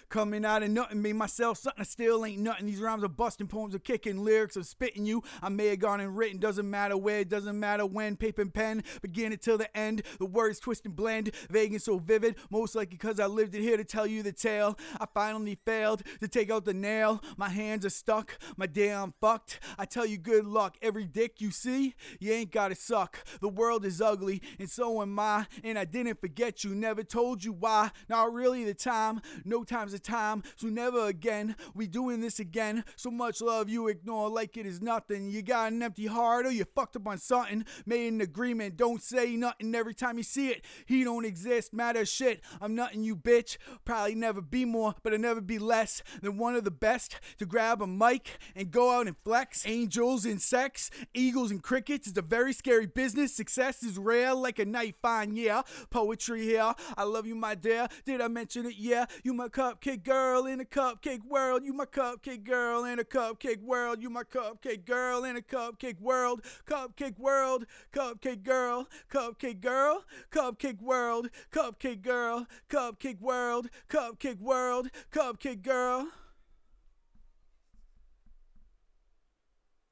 Coming out of nothing, made myself something I still ain't nothing. These rhymes are busting, poems are kicking, lyrics are spitting you. I may have gone and written, doesn't matter where, doesn't matter when. Paper and pen, begin it till the end. The words twist and blend, vague and so vivid. Most likely cause I lived it here to tell you the tale. I finally failed to take out the nail. My hands are stuck, my day I'm fucked. I tell you good luck, every dick you see, you ain't gotta suck. The world is ugly, and so am I. And I didn't forget you, never told you why. Not really the time, no time's the time. So never again, we doing this again. So much love you ignore like it is nothing. You got an empty heart or you fucked up on something. Made an agreement, don't say nothing every time you see it. He don't exist, matter shit. I'm nothing, you bitch. Probably never be more, but I'll never be less than one of the best to grab a mic and go out and flex. Angels and sex, eagles and crickets. It's a very scary business. Success is rare like a night fine, yeah. Poetry here. I love you, my dear. Did I mention it? Yeah. You my cupcake girl in a cupcake world. You my cupcake girl in a cupcake world. You my cupcake girl in a cupcake world. Cupcake world. Cupcake girl. Cupcake girl. Cupcake world. Cupcake girl. Cupcake world. Cupcake world. Cupcake girl.